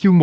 Chương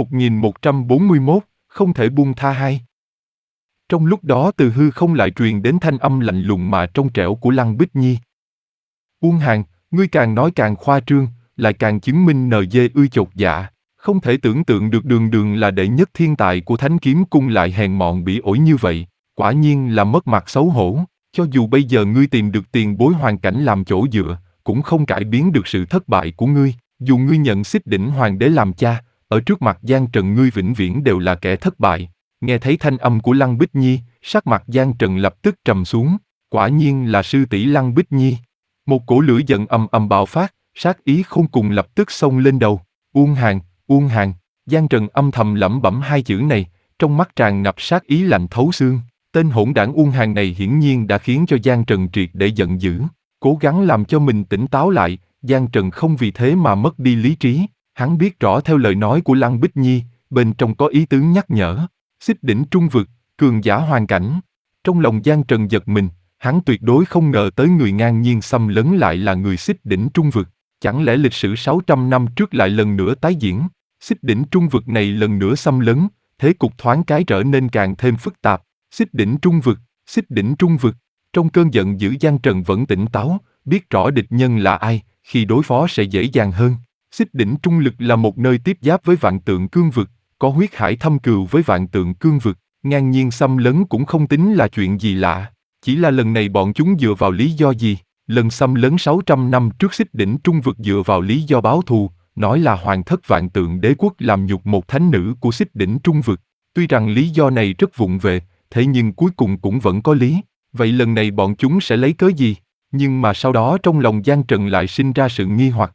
1141, không thể buông tha hai. Trong lúc đó từ hư không lại truyền đến thanh âm lạnh lùng mà trong trẻo của Lăng Bích Nhi. Uông Hàn, ngươi càng nói càng khoa trương, lại càng chứng minh NG chột dạ. Không thể tưởng tượng được đường đường là đệ nhất thiên tài của Thánh Kiếm Cung lại hèn mọn bỉ ổi như vậy. Quả nhiên là mất mặt xấu hổ. Cho dù bây giờ ngươi tìm được tiền bối hoàn cảnh làm chỗ dựa, cũng không cải biến được sự thất bại của ngươi. Dù ngươi nhận Xích Đỉnh Hoàng đế làm cha, ở trước mặt Giang Trần ngươi vĩnh viễn đều là kẻ thất bại. Nghe thấy thanh âm của Lăng Bích Nhi, sắc mặt Giang Trần lập tức trầm xuống. Quả nhiên là sư tỷ Lăng Bích Nhi. Một cổ lửa giận ầm ầm bạo phát, sát ý khôn cùng lập tức xông lên đầu. Uông Hàn. Giang Trần âm thầm lẩm bẩm hai chữ này, trong mắt tràn ngập sát ý lạnh thấu xương. Tên hỗn đảng Uông Hàn này hiển nhiên đã khiến cho Giang Trần triệt để giận dữ. Cố gắng làm cho mình tỉnh táo lại, Giang Trần không vì thế mà mất đi lý trí. Hắn biết rõ theo lời nói của Lăng Bích Nhi, bên trong có ý tứ nhắc nhở. Xích đỉnh trung vực, cường giả hoàn cảnh. Trong lòng Giang Trần giật mình, hắn tuyệt đối không ngờ tới người ngang nhiên xâm lấn lại là người xích đỉnh trung vực. Chẳng lẽ lịch sử 600 năm trước lại lần nữa tái diễn? Xích đỉnh trung vực này lần nữa xâm lấn, thế cục thoáng cái trở nên càng thêm phức tạp. Xích đỉnh trung vực. Trong cơn giận dữ Giang Trần vẫn tỉnh táo, biết rõ địch nhân là ai, khi đối phó sẽ dễ dàng hơn. Xích đỉnh trung lực là một nơi tiếp giáp với Vạn Tượng Cương vực, có huyết hải thâm cừu với Vạn Tượng Cương vực, ngang nhiên xâm lấn cũng không tính là chuyện gì lạ. Chỉ là lần này bọn chúng dựa vào lý do gì? Lần xâm lấn 600 năm trước Xích đỉnh trung vực dựa vào lý do báo thù, nói là Hoàng thất Vạn Tượng Đế quốc làm nhục một thánh nữ của Xích đỉnh trung vực. Tuy rằng lý do này rất vụng về, thế nhưng cuối cùng cũng vẫn có lý. Vậy lần này bọn chúng sẽ lấy cớ gì? Nhưng mà sau đó trong lòng Giang Trần lại sinh ra sự nghi hoặc.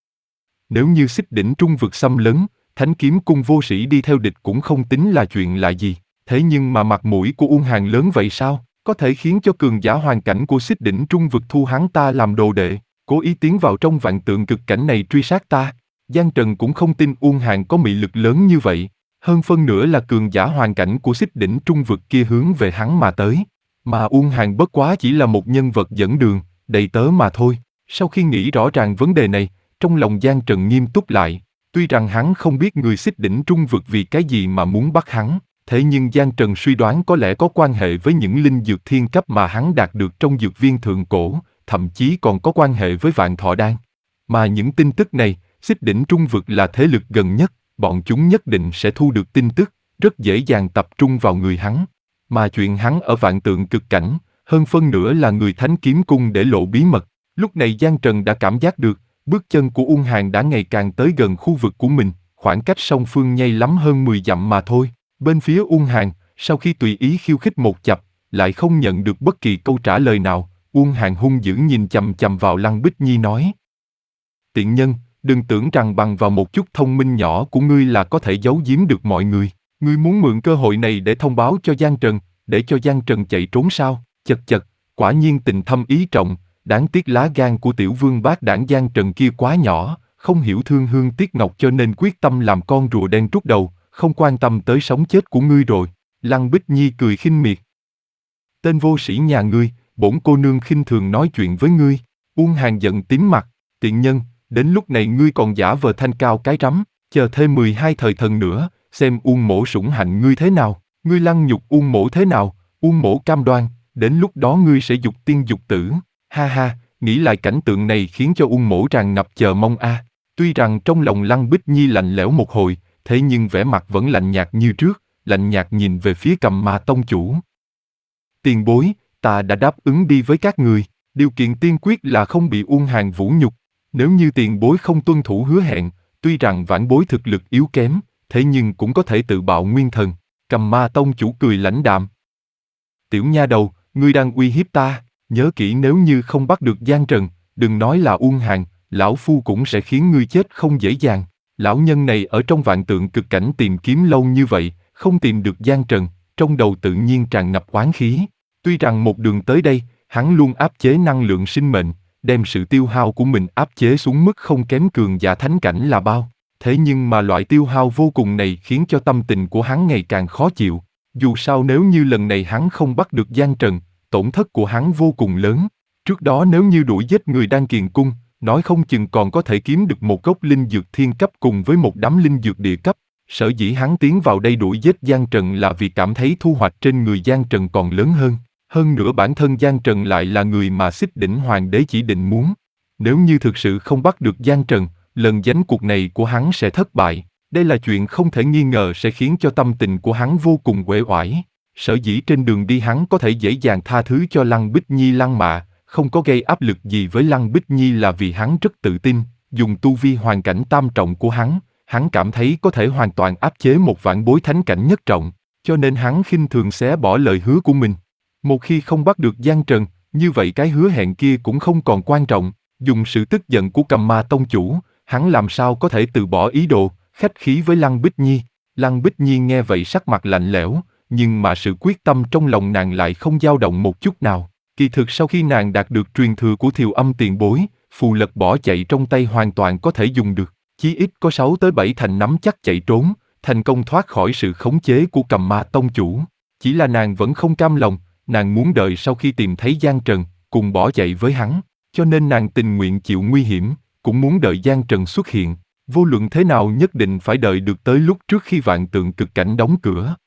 Nếu như Xích đỉnh trung vực xâm lấn, Thánh Kiếm Cung vô sĩ đi theo địch cũng không tính là chuyện lạ gì. Thế nhưng mà mặt mũi của Uông Hàn lớn vậy sao? Có thể khiến cho cường giả hoàn cảnh của Xích đỉnh trung vực thu hắn ta làm đồ đệ, cố ý tiến vào trong Vạn Tượng cực cảnh này truy sát ta. Giang Trần cũng không tin Uông Hàn có mị lực lớn như vậy. Hơn phân nửa là cường giả hoàn cảnh của Xích đỉnh trung vực kia hướng về hắn mà tới. Mà Uông Hàn bất quá chỉ là một nhân vật dẫn đường, đầy tớ mà thôi. Sau khi nghĩ rõ ràng vấn đề này, trong lòng Giang Trần nghiêm túc lại. Tuy rằng hắn không biết người Xích đỉnh trung vực vì cái gì mà muốn bắt hắn, thế nhưng Giang Trần suy đoán có lẽ có quan hệ với những linh dược thiên cấp mà hắn đạt được trong dược viên thượng cổ, thậm chí còn có quan hệ với Vạn Thọ Đan. Mà những tin tức này, Xích đỉnh trung vực là thế lực gần nhất, bọn chúng nhất định sẽ thu được tin tức, rất dễ dàng tập trung vào người hắn. Mà chuyện hắn ở Vạn Tượng cực cảnh, hơn phân nửa là người Thánh Kiếm Cung để lộ bí mật. Lúc này Giang Trần đã cảm giác được, bước chân của Uông Hàn đã ngày càng tới gần khu vực của mình, khoảng cách song phương nhây lắm hơn 10 dặm mà thôi. Bên phía Uông Hàn, sau khi tùy ý khiêu khích một chập, lại không nhận được bất kỳ câu trả lời nào, Uông Hàn hung dữ nhìn chằm chằm vào Lăng Bích Nhi nói. Tiện nhân, đừng tưởng rằng bằng vào một chút thông minh nhỏ của ngươi là có thể giấu giếm được mọi người. Ngươi muốn mượn cơ hội này để thông báo cho Giang Trần, để cho Giang Trần chạy trốn sao? Chật chật, quả nhiên tình thâm ý trọng, đáng tiếc lá gan của tiểu vương bát đảng Giang Trần kia quá nhỏ, không hiểu thương hương tiếc ngọc cho nên quyết tâm làm con rùa đen trút đầu, không quan tâm tới sống chết của ngươi rồi. Lăng Bích Nhi cười khinh miệt. Tên vô sĩ nhà ngươi, bổn cô nương khinh thường nói chuyện với ngươi. Uông Hàn giận tím mặt, tiện nhân, đến lúc này ngươi còn giả vờ thanh cao cái rắm, chờ thêm 12 thời thần nữa, xem Uông mỗ sủng hạnh ngươi thế nào, ngươi lăng nhục Uông mỗ thế nào, Uông mỗ cam đoan, đến lúc đó ngươi sẽ dục tiên dục tử. Ha ha, nghĩ lại cảnh tượng này khiến cho Uông mỗ tràn ngập chờ mong a. Tuy rằng trong lòng Lăng Bích Nhi lạnh lẽo một hồi, thế nhưng vẻ mặt vẫn lạnh nhạt như trước, lạnh nhạt nhìn về phía Cầm Ma tông chủ. Tiền bối, ta đã đáp ứng đi với các người, điều kiện tiên quyết là không bị Uông Hàn vũ nhục. Nếu như tiền bối không tuân thủ hứa hẹn, tuy rằng vãn bối thực lực yếu kém, thế nhưng cũng có thể tự bạo nguyên thần. Cầm Ma tông chủ cười lãnh đạm. Tiểu nha đầu, ngươi đang uy hiếp ta, nhớ kỹ nếu như không bắt được Giang Trần, đừng nói là Uông Hàn, lão phu cũng sẽ khiến ngươi chết không dễ dàng. Lão nhân này ở trong Vạn Tượng cực cảnh tìm kiếm lâu như vậy, không tìm được Giang Trần, trong đầu tự nhiên tràn ngập oán khí. Tuy rằng một đường tới đây, hắn luôn áp chế năng lượng sinh mệnh, đem sự tiêu hao của mình áp chế xuống mức không kém cường giả thánh cảnh là bao. Thế nhưng mà loại tiêu hao vô cùng này khiến cho tâm tình của hắn ngày càng khó chịu. Dù sao nếu như lần này hắn không bắt được Giang Trần, tổn thất của hắn vô cùng lớn. Trước đó nếu như đuổi giết người Đan Kiền Cung, nói không chừng còn có thể kiếm được một gốc linh dược thiên cấp cùng với một đám linh dược địa cấp. Sở dĩ hắn tiến vào đây đuổi giết Giang Trần là vì cảm thấy thu hoạch trên người Giang Trần còn lớn hơn. Hơn nữa bản thân Giang Trần lại là người mà Xích Đỉnh Hoàng đế chỉ định muốn. Nếu như thực sự không bắt được Giang Trần, lần giánh cuộc này của hắn sẽ thất bại. Đây là chuyện không thể nghi ngờ sẽ khiến cho tâm tình của hắn vô cùng uể oải. Sở dĩ trên đường đi hắn có thể dễ dàng tha thứ cho Lăng Bích Nhi lăng mạ, không có gây áp lực gì với Lăng Bích Nhi là vì hắn rất tự tin, dùng tu vi hoàn cảnh tam trọng của hắn cảm thấy có thể hoàn toàn áp chế một vạn bối thánh cảnh nhất trọng, cho nên hắn khinh thường xé bỏ lời hứa của mình. Một khi không bắt được Giang Trần, như vậy cái hứa hẹn kia cũng không còn quan trọng, dùng sự tức giận của Cầm Ma tông chủ, hắn làm sao có thể từ bỏ ý đồ, khách khí với Lăng Bích Nhi. Lăng Bích Nhi nghe vậy sắc mặt lạnh lẽo, nhưng mà sự quyết tâm trong lòng nàng lại không dao động một chút nào. Kỳ thực sau khi nàng đạt được truyền thừa của Thiều Âm tiền bối, phù lật bỏ chạy trong tay hoàn toàn có thể dùng được, chí ít có 6 tới 7 thành nắm chắc chạy trốn, thành công thoát khỏi sự khống chế của Cầm Ma tông chủ. Chỉ là nàng vẫn không cam lòng, nàng muốn đợi sau khi tìm thấy Giang Trần, cùng bỏ chạy với hắn, cho nên nàng tình nguyện chịu nguy hiểm, cũng muốn đợi Giang Trần xuất hiện. Vô luận thế nào nhất định phải đợi được tới lúc trước khi vạn tượng cực cảnh đóng cửa.